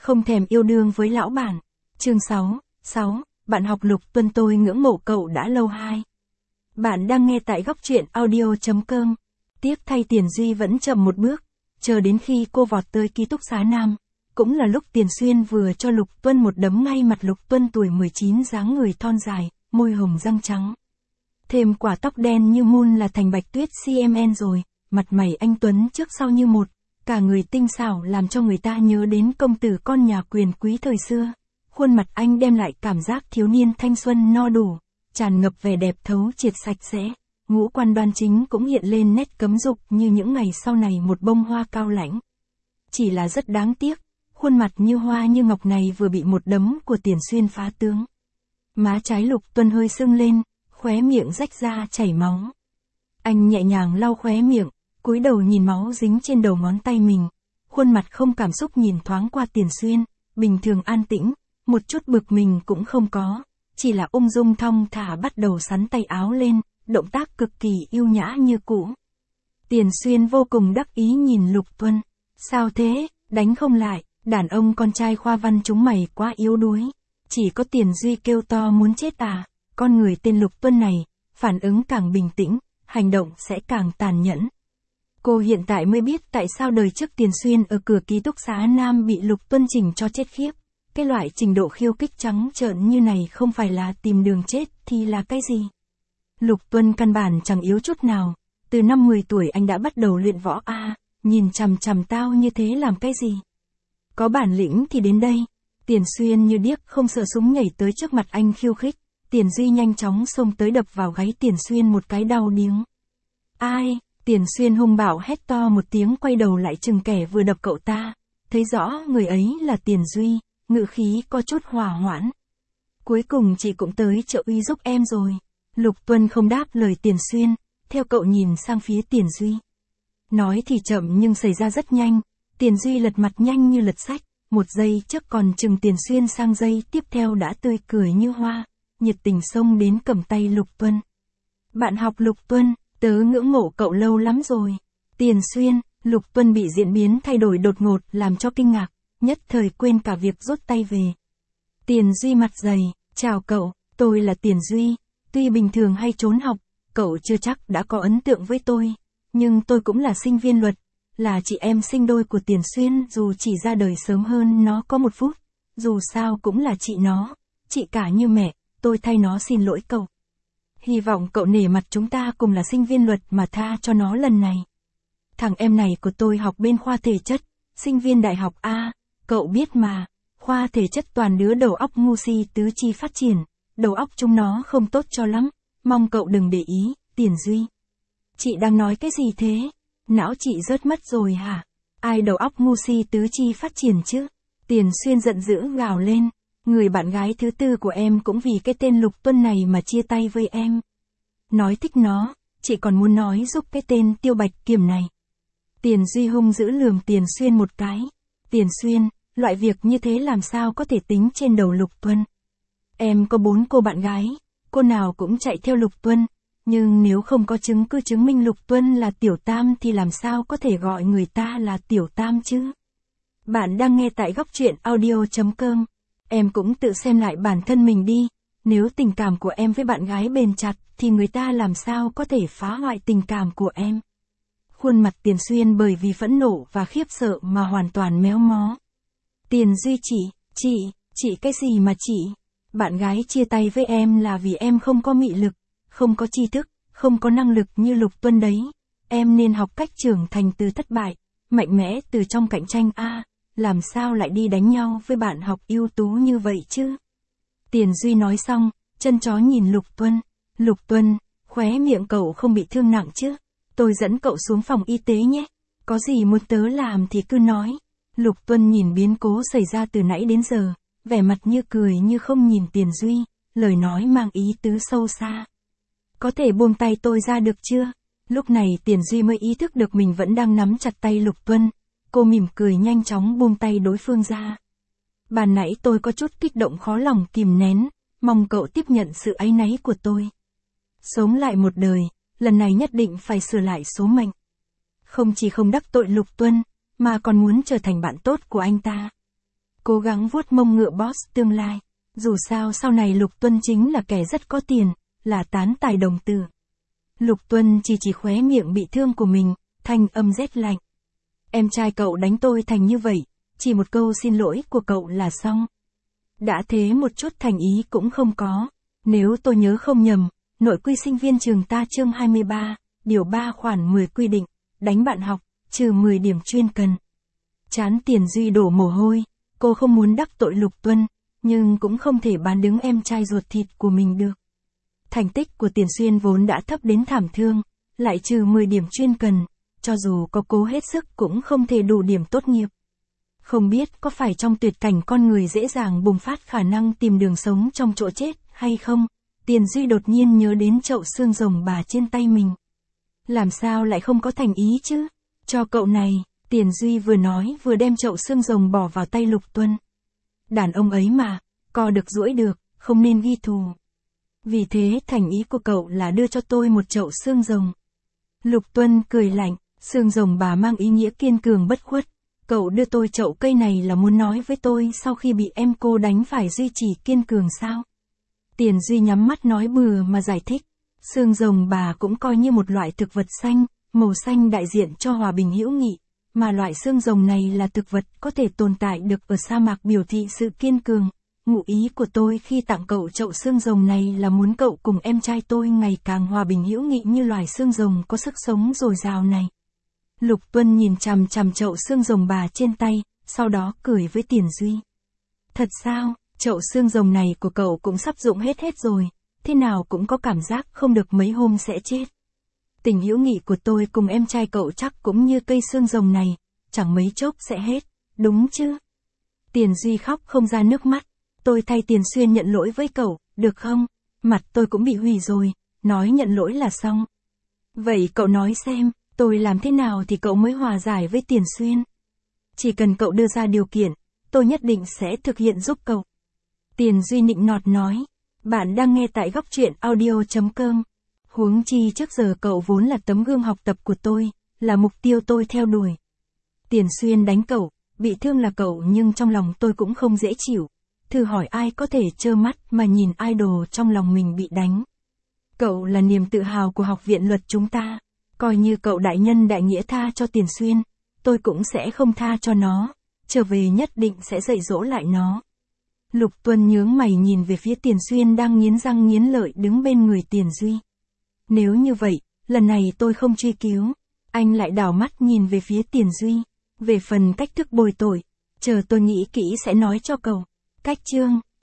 Không thèm yêu đương với lão bản. Chương 6. Bạn học Lục Tuân, tôi ngưỡng mộ cậu đã lâu. 2. Bạn đang nghe tại góc truyện audio.com. Tiếc thay Tiền Duy vẫn chậm một bước, chờ đến khi cô vọt tới ký túc xá nam. Cũng là lúc Tiền Xuyên vừa cho Lục Tuân một đấm ngay mặt. Lục Tuân tuổi 19, dáng người thon dài, môi hồng răng trắng. Thêm quả tóc đen như mun là thành Bạch Tuyết CMN rồi, mặt mày anh tuấn trước sau như một, cả người tinh xảo làm cho người ta nhớ đến công tử con nhà quyền quý thời xưa. Khuôn mặt anh đem lại cảm giác thiếu niên thanh xuân no đủ, tràn ngập vẻ đẹp thấu triệt sạch sẽ. Ngũ quan đoan chính cũng hiện lên nét cấm dục như những ngày sau này một bông hoa cao lãnh. Chỉ là rất đáng tiếc, khuôn mặt như hoa như ngọc này vừa bị một đấm của Tiền Xuyên phá tướng. Má trái Lục Tuân hơi sưng lên, khóe miệng rách ra chảy máu. Anh nhẹ nhàng lau khóe miệng, cúi đầu nhìn máu dính trên đầu ngón tay mình. Khuôn mặt không cảm xúc nhìn thoáng qua Tiền Xuyên, bình thường an tĩnh, một chút bực mình cũng không có, chỉ là ung dung thong thả bắt đầu xắn tay áo lên, động tác cực kỳ yêu nhã như cũ. Tiền Xuyên vô cùng đắc ý nhìn Lục Tuân. Sao thế, đánh không lại, đàn ông con trai khoa văn chúng mày quá yếu đuối. Chỉ có Tiền Duy kêu to muốn chết à. Con người tên Lục Tuân này, phản ứng càng bình tĩnh, hành động sẽ càng tàn nhẫn. Cô hiện tại mới biết tại sao đời trước Tiền Xuyên ở cửa ký túc xá nam bị Lục Tuân chỉnh cho chết khiếp. Cái loại trình độ khiêu khích trắng trợn như này không phải là tìm đường chết thì là cái gì? Lục Tuân căn bản chẳng yếu chút nào, từ năm 10 tuổi anh đã bắt đầu luyện võ a, nhìn chằm chằm tao như thế làm cái gì? Có bản lĩnh thì đến đây. Tiền Xuyên như điếc không sợ súng nhảy tới trước mặt anh khiêu khích. Tiền Duy nhanh chóng xông tới đập vào gáy Tiền Xuyên một cái đau điếng. Ai? Tiền Xuyên hung bạo hét to một tiếng, quay đầu lại chừng kẻ vừa đập cậu ta. Thấy rõ người ấy là Tiền Duy, ngữ khí có chút hòa hoãn. Cuối cùng chị cũng tới trợ uy giúp em rồi. Lục Tuân không đáp lời Tiền Xuyên, theo cậu nhìn sang phía Tiền Duy. Nói thì chậm nhưng xảy ra rất nhanh. Tiền Duy lật mặt nhanh như lật sách, một giây trước còn chừng Tiền Xuyên, sang giây tiếp theo đã tươi cười như hoa, nhiệt tình xông đến cầm tay Lục Tuân. Bạn học Lục Tuân, tớ ngưỡng mộ cậu lâu lắm rồi. Tiền Xuyên. Lục Tuân bị diễn biến thay đổi đột ngột làm cho kinh ngạc, nhất thời quên cả việc rút tay về. Tiền Duy mặt dày, chào cậu, tôi là Tiền Duy, tuy bình thường hay trốn học, cậu chưa chắc đã có ấn tượng với tôi, nhưng tôi cũng là sinh viên luật, là chị em sinh đôi của Tiền Xuyên, dù chỉ ra đời sớm hơn nó có một phút, dù sao cũng là chị nó, chị cả như mẹ, tôi thay nó xin lỗi cậu. Hy vọng cậu nể mặt chúng ta cùng là sinh viên luật mà tha cho nó lần này. Thằng em này của tôi học bên khoa thể chất, sinh viên đại học A, cậu biết mà, khoa thể chất toàn đứa đầu óc ngu si tứ chi phát triển, đầu óc chúng nó không tốt cho lắm, mong cậu đừng để ý. Tiền Duy. Chị đang nói cái gì thế? Não chị rớt mất rồi hả? Ai đầu óc ngu si tứ chi phát triển chứ? Tiền Xuyên giận dữ gào lên, người bạn gái thứ tư của em cũng vì cái tên Lục Tuân này mà chia tay với em. Nói thích nó, chị còn muốn nói giúp cái tên Tiêu Bạch Kiểm này. Tiền Duy hung dữ lườm Tiền Xuyên một cái. Tiền Xuyên, loại việc như thế làm sao có thể tính trên đầu Lục Tuân? Em có 4 cô bạn gái, cô nào cũng chạy theo Lục Tuân, nhưng nếu không có chứng cứ chứng minh Lục Tuân là tiểu tam thì làm sao có thể gọi người ta là tiểu tam chứ? Bạn đang nghe tại góc truyện audio.com. Em cũng tự xem lại bản thân mình đi, nếu tình cảm của em với bạn gái bền chặt thì người ta làm sao có thể phá hoại tình cảm của em? Khuôn mặt Tiền Xuyên bởi vì phẫn nộ và khiếp sợ mà hoàn toàn méo mó. Tiền Duy, chị cái gì mà chị? Bạn gái chia tay với em là vì em không có mị lực, không có tri thức, không có năng lực như Lục Tuân đấy. Em nên học cách trưởng thành từ thất bại, mạnh mẽ từ trong cạnh tranh a, làm sao lại đi đánh nhau với bạn học ưu tú như vậy chứ? Tiền Duy nói xong, chân chó nhìn Lục Tuân. Lục Tuân, khóe miệng cậu không bị thương nặng chứ? Tôi dẫn cậu xuống phòng y tế nhé. Có gì muốn tớ làm thì cứ nói. Lục Tuân nhìn biến cố xảy ra từ nãy đến giờ, vẻ mặt như cười như không nhìn Tiền Duy, lời nói mang ý tứ sâu xa. Có thể buông tay tôi ra được chưa? Lúc này Tiền Duy mới ý thức được mình vẫn đang nắm chặt tay Lục Tuân. Cô mỉm cười nhanh chóng buông tay đối phương ra. Ban nãy tôi có chút kích động khó lòng kìm nén, mong cậu tiếp nhận sự áy náy của tôi. Sống lại một đời, lần này nhất định phải sửa lại số mệnh. Không chỉ không đắc tội Lục Tuân, mà còn muốn trở thành bạn tốt của anh ta. cố gắng vuốt mông ngựa boss tương lai. Dù sao sau này Lục Tuân chính là kẻ rất có tiền, là tán tài đồng tử. Lục Tuân chỉ khóe miệng bị thương của mình, thanh âm rét lạnh. Em trai cậu đánh tôi thành như vậy, chỉ một câu xin lỗi của cậu là xong. Đã thế một chút thành ý cũng không có. Nếu tôi nhớ không nhầm, nội quy sinh viên trường ta chương 23, điều 3 khoản 10 quy định, đánh bạn học, trừ 10 điểm chuyên cần. Trán Tiền Duy đổ mồ hôi, cô không muốn đắc tội Lục Tuân, nhưng cũng không thể bán đứng em trai ruột thịt của mình được. Thành tích của Tiền Xuyên vốn đã thấp đến thảm thương, lại trừ 10 điểm chuyên cần, cho dù có cố hết sức cũng không thể đủ điểm tốt nghiệp. Không biết có phải trong tuyệt cảnh con người dễ dàng bùng phát khả năng tìm đường sống trong chỗ chết hay không, Tiền Duy đột nhiên nhớ đến chậu xương rồng bà trên tay mình. Làm sao lại không có thành ý chứ? Cho cậu này, Tiền Duy vừa nói vừa đem chậu xương rồng bỏ vào tay Lục Tuân. Đàn ông ấy mà, co được duỗi được, không nên ghi thù. Vì thế thành ý của cậu là đưa cho tôi một chậu xương rồng. Lục Tuân cười lạnh, xương rồng bà mang ý nghĩa kiên cường bất khuất. Cậu đưa tôi chậu cây này là muốn nói với tôi sau khi bị em cô đánh phải duy trì kiên cường sao? Tiền Duy nhắm mắt nói bừa mà giải thích. Xương rồng bà cũng coi như một loại thực vật xanh, màu xanh đại diện cho hòa bình hữu nghị. Mà loại xương rồng này là thực vật có thể tồn tại được ở sa mạc biểu thị sự kiên cường. Ngụ ý của tôi khi tặng cậu chậu xương rồng này là muốn cậu cùng em trai tôi ngày càng hòa bình hữu nghị như loài xương rồng có sức sống dồi dào này. Lục Tuân nhìn chằm chằm chậu xương rồng bà trên tay, sau đó cười với Tiền Duy. Thật sao, chậu xương rồng này của cậu cũng sắp dụng hết rồi, thế nào cũng có cảm giác không được mấy hôm sẽ chết. Tình hữu nghị của tôi cùng em trai cậu chắc cũng như cây xương rồng này, chẳng mấy chốc sẽ hết, đúng chứ? Tiền Duy khóc không ra nước mắt. Tôi thay Tiền Xuyên nhận lỗi với cậu, được không? Mặt tôi cũng bị hủy rồi, nói nhận lỗi là xong. Vậy cậu nói xem, tôi làm thế nào thì cậu mới hòa giải với Tiền Xuyên? Chỉ cần cậu đưa ra điều kiện, tôi nhất định sẽ thực hiện giúp cậu. Tiền Duy nịnh nọt nói. Bạn đang nghe tại góc truyện audio.com. Huống chi trước giờ cậu vốn là tấm gương học tập của tôi, là mục tiêu tôi theo đuổi. Tiền Xuyên đánh cậu, bị thương là cậu nhưng trong lòng tôi cũng không dễ chịu. Thử hỏi ai có thể trơ mắt mà nhìn idol trong lòng mình bị đánh. Cậu là niềm tự hào của học viện luật chúng ta. Coi như cậu đại nhân đại nghĩa tha cho Tiền Xuyên, tôi cũng sẽ không tha cho nó. Trở về nhất định sẽ dạy dỗ lại nó. Lục Tuân nhướng mày nhìn về phía Tiền Xuyên đang nghiến răng nghiến lợi đứng bên người Tiền Duy. Nếu như vậy, lần này tôi không truy cứu. Anh lại đảo mắt nhìn về phía Tiền Duy. Về phần cách thức bồi tội, chờ tôi nghĩ kỹ sẽ nói cho cậu. Cách chương